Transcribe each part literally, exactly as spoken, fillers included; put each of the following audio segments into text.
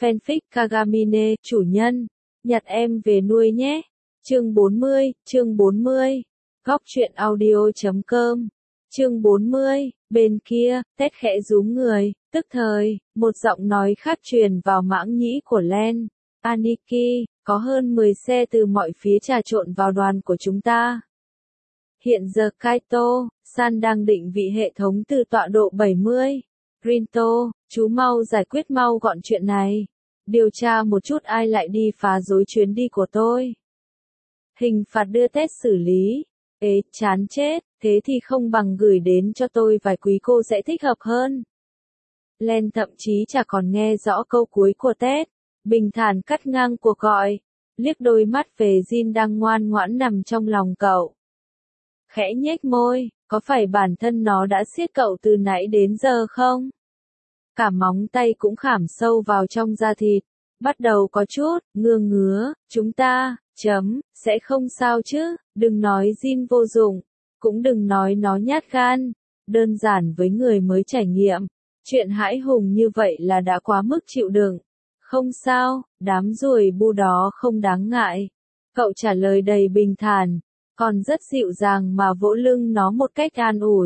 Fanfic Kagamine, chủ nhân, nhặt em về nuôi nhé. Chương bốn mươi, chương bốn mươi. Góc truyện audio chấm com. Chương bốn mươi, bên kia, Tét khẽ rúm người, tức thời, một giọng nói khác truyền vào mãng nhĩ của Len. Aniki, có hơn mười xe từ mọi phía trà trộn vào đoàn của chúng ta. Hiện giờ Kaito, San đang định vị hệ thống từ tọa độ bảy mươi. Rinto, chú mau giải quyết mau gọn chuyện này. Điều tra một chút ai lại đi phá rối chuyến đi của tôi. Hình phạt đưa Tết xử lý. Ế, chán chết, thế thì không bằng gửi đến cho tôi vài quý cô sẽ thích hợp hơn. Len thậm chí chả còn nghe rõ câu cuối của Tết. Bình thản cắt ngang cuộc gọi. Liếc đôi mắt về Jin đang ngoan ngoãn nằm trong lòng cậu. Khẽ nhếch môi, có phải bản thân nó đã siết cậu từ nãy đến giờ không? Cả móng tay cũng khảm sâu vào trong da thịt. Bắt đầu có chút, ngứa ngứa, chúng ta, chấm, sẽ không sao chứ, đừng nói Jin vô dụng, cũng đừng nói nó nhát gan. Đơn giản với người mới trải nghiệm, chuyện hãi hùng như vậy là đã quá mức chịu đựng. Không sao, đám ruồi bu đó không đáng ngại. Cậu trả lời đầy bình thản, còn rất dịu dàng mà vỗ lưng nó một cách an ủi.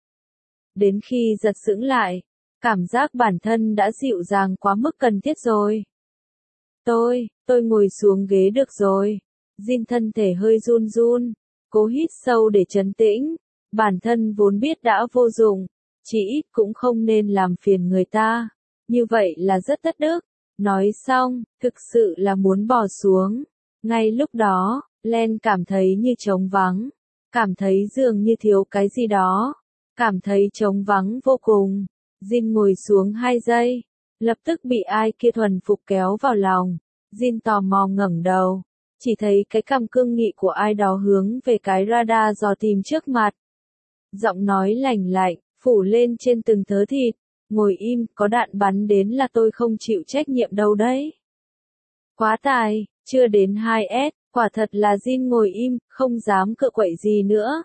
Đến khi giật sững lại, cảm giác bản thân đã dịu dàng quá mức cần thiết rồi. Tôi, tôi ngồi xuống ghế được rồi. Jin thân thể hơi run run, cố hít sâu để trấn tĩnh. Bản thân vốn biết đã vô dụng, chỉ ít cũng không nên làm phiền người ta. Như vậy là rất tất đức. Nói xong, thực sự là muốn bò xuống. Ngay lúc đó, Len cảm thấy như trống vắng. Cảm thấy dường như thiếu cái gì đó. Cảm thấy trống vắng vô cùng. Jin ngồi xuống hai giây. Lập tức bị ai kia thuần phục kéo vào lòng. Jin tò mò ngẩng đầu. Chỉ thấy cái cằm cương nghị của ai đó hướng về cái radar dò tìm trước mặt. Giọng nói lành lạnh, phủ lên trên từng thớ thịt. Ngồi im, có đạn bắn đến là tôi không chịu trách nhiệm đâu đấy. Quá tài, chưa đến hai S, quả thật là Jin ngồi im, không dám cựa quậy gì nữa.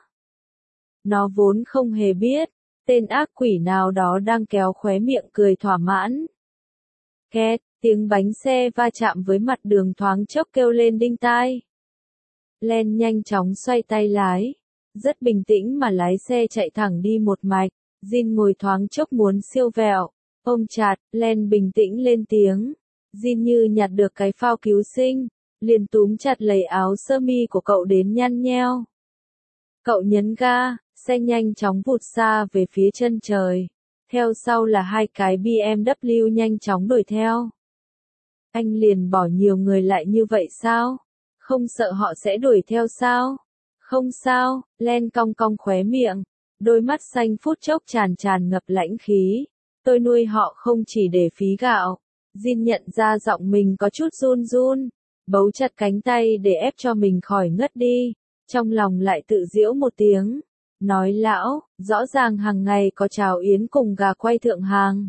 Nó vốn không hề biết, tên ác quỷ nào đó đang kéo khóe miệng cười thỏa mãn. Két, tiếng bánh xe va chạm với mặt đường thoáng chốc kêu lên đinh tai. Len nhanh chóng xoay tay lái, rất bình tĩnh mà lái xe chạy thẳng đi một mạch. Jin ngồi thoáng chốc muốn siêu vẹo, ôm chặt, Len bình tĩnh lên tiếng. Jin như nhặt được cái phao cứu sinh, liền túm chặt lấy áo sơ mi của cậu đến nhăn nheo. Cậu nhấn ga, xe nhanh chóng vụt xa về phía chân trời. Theo sau là hai cái bê em vê nhanh chóng đuổi theo. Anh liền bỏ nhiều người lại như vậy sao? Không sợ họ sẽ đuổi theo sao? Không sao, Len cong cong khóe miệng. Đôi mắt xanh phút chốc tràn tràn ngập lãnh khí. Tôi nuôi họ không chỉ để phí gạo. Jin nhận ra giọng mình có chút run run. Bấu chặt cánh tay để ép cho mình khỏi ngất đi. Trong lòng lại tự giễu một tiếng. Nói lão, rõ ràng hàng ngày có cháo yến cùng gà quay thượng hàng.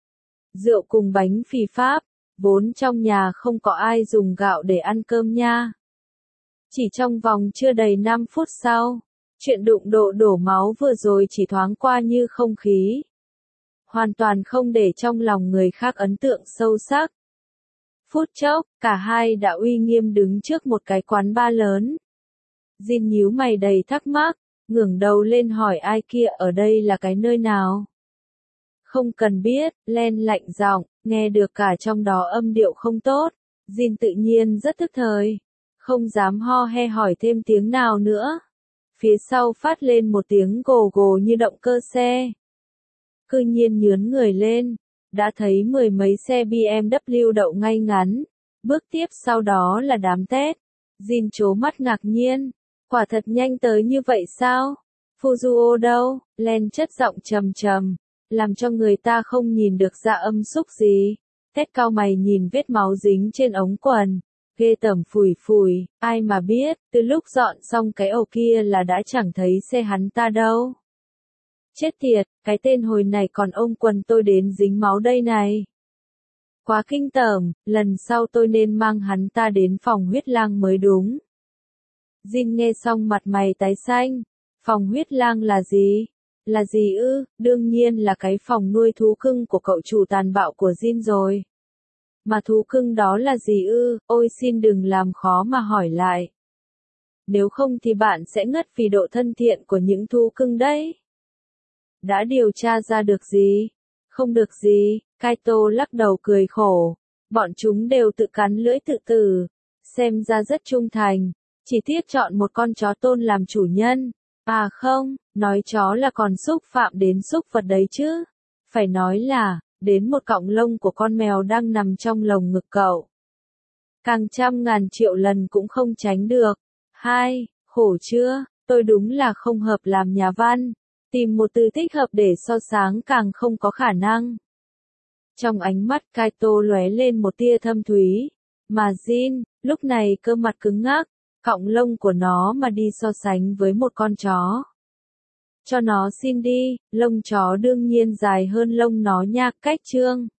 Rượu cùng bánh phì Pháp. Vốn trong nhà không có ai dùng gạo để ăn cơm nha. Chỉ trong vòng chưa đầy năm phút sau. Chuyện đụng độ đổ máu vừa rồi chỉ thoáng qua như không khí. Hoàn toàn không để trong lòng người khác ấn tượng sâu sắc. Phút chốc, cả hai đã uy nghiêm đứng trước một cái quán bar lớn. Jin nhíu mày đầy thắc mắc, ngẩng đầu lên hỏi ai kia ở đây là cái nơi nào. Không cần biết, Len lạnh giọng, nghe được cả trong đó âm điệu không tốt. Jin tự nhiên rất tức thời. Không dám ho he hỏi thêm tiếng nào nữa. Phía sau phát lên một tiếng gồ gồ như động cơ xe. Cư nhiên nhướn người lên, đã thấy mười mấy xe bê em vê đậu ngay ngắn. Bước tiếp sau đó là đám Tết. Jin trố mắt ngạc nhiên. Quả thật nhanh tới như vậy sao? Fuzuo đâu? Len chất giọng trầm trầm, làm cho người ta không nhìn được dạ âm xúc gì. Tết cau mày nhìn vết máu dính trên ống quần. Ghê tởm phủi phủi, ai mà biết, từ lúc dọn xong cái ổ kia là đã chẳng thấy xe hắn ta đâu. Chết tiệt, cái tên hồi này còn ôm quần tôi đến dính máu đây này. Quá kinh tởm, lần sau tôi nên mang hắn ta đến phòng huyết lang mới đúng. Jin nghe xong mặt mày tái xanh. Phòng huyết lang là gì? Là gì ư? Đương nhiên là cái phòng nuôi thú cưng của cậu chủ tàn bạo của Jin rồi. Mà thú cưng đó là gì ư? Ôi xin đừng làm khó mà hỏi lại. Nếu không thì bạn sẽ ngất vì độ thân thiện của những thú cưng đấy. Đã điều tra ra được gì? Không được gì, Kaito lắc đầu cười khổ. Bọn chúng đều tự cắn lưỡi tự tử. Xem ra rất trung thành. Chỉ tiếc chọn một con chó tôn làm chủ nhân. À không, nói chó là còn xúc phạm đến súc vật đấy chứ. Phải nói là, đến một cọng lông của con mèo đang nằm trong lồng ngực cậu. Càng trăm ngàn triệu lần cũng không tránh được. Hai, khổ chưa, tôi đúng là không hợp làm nhà văn. Tìm một từ thích hợp để so sánh càng không có khả năng. Trong ánh mắt Kaito lóe lên một tia thâm thúy. Mà Jin, lúc này cơ mặt cứng ngắc, cọng lông của nó mà đi so sánh với một con chó. Cho nó xin đi, lông chó đương nhiên dài hơn lông nó nha, cách trương.